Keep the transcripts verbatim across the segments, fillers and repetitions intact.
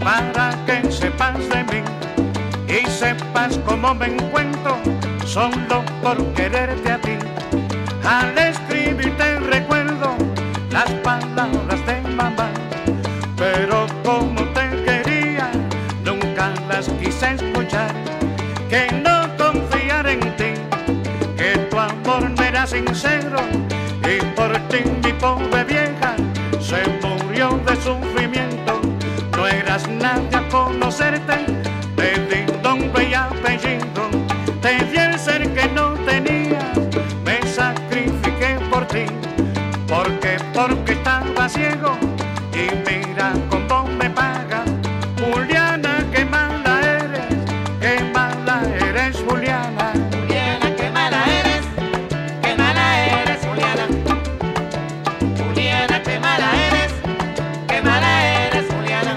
para que sepas de mí y sepas cómo me encuentro solo por quererte a ti. Al escribirte recuerdo las palabras de mamá, pero como te quería nunca las quise escuchar. Que no confiar en ti, que tu amor no era sincero y por ti mi pobre vieja se murió de sufrimiento. No eras nadie a conocerte, te di nombre y apellido, te di el ser que no tenía, me sacrifiqué por ti, porque porque estaba ciego y mira cómo me paga. Juliana, qué mala eres, qué mala eres, Juliana. Juliana, qué mala eres, qué mala eres, Juliana. Juliana, qué mala eres, qué mala eres, Juliana.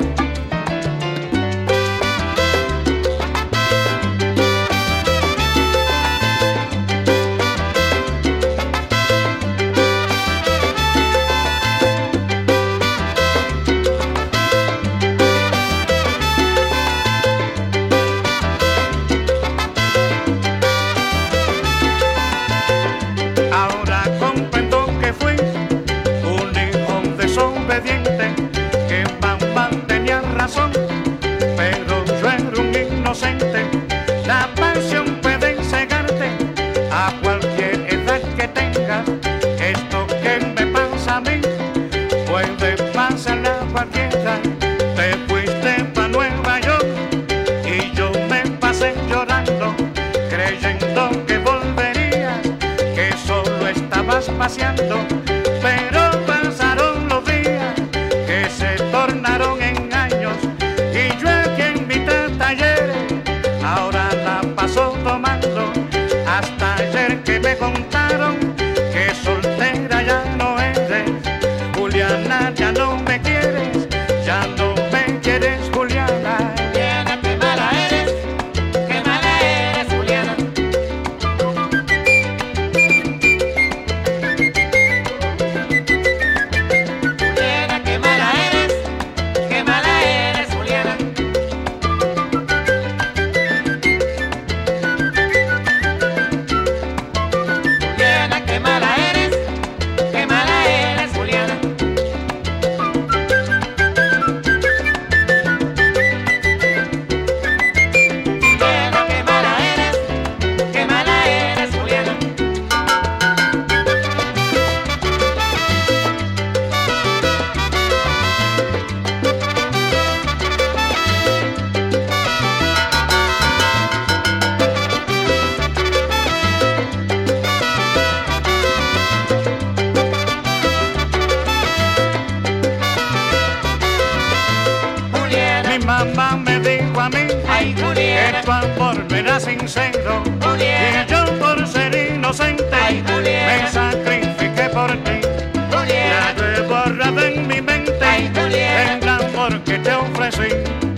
Ahora comprendo que fui un hijo desobediente, que mamá tenía razón, pero yo era un inocente. La pasión puede cegarte a cualquier edad que tengas. Esto que me pasa a mí puede pasarle a cualquiera. Te fuiste pa' Nueva York y yo me pasé llorando, creyendo que volverías, que solo estabas paseando. Pero pasaron los días que se tornaron en años y yo aquí en mi taller ahora la paso tomando. Hasta ayer que me contaron que soltera ya no eres. Juliana, ya no me quieres, ya no me quieres, Juliana. Juliana, qué mala eres, qué mala eres, Juliana. Juliana, qué mala eres, qué mala eres, Juliana. Juliana, qué mala eres, qué mala eres, Juliana. Juliana, qué mala eres, qué mala eres, Juliana. Juliana, Mi mamá me dijo a mí ay, que Juliana, tu amor no era sincero Juliana. y yo por ser inocente Ay, Juliana. me sacrifiqué por ti. Ya Juliana, yo he borrado en mi mente ay, Juliana. el amor que te ofrecí.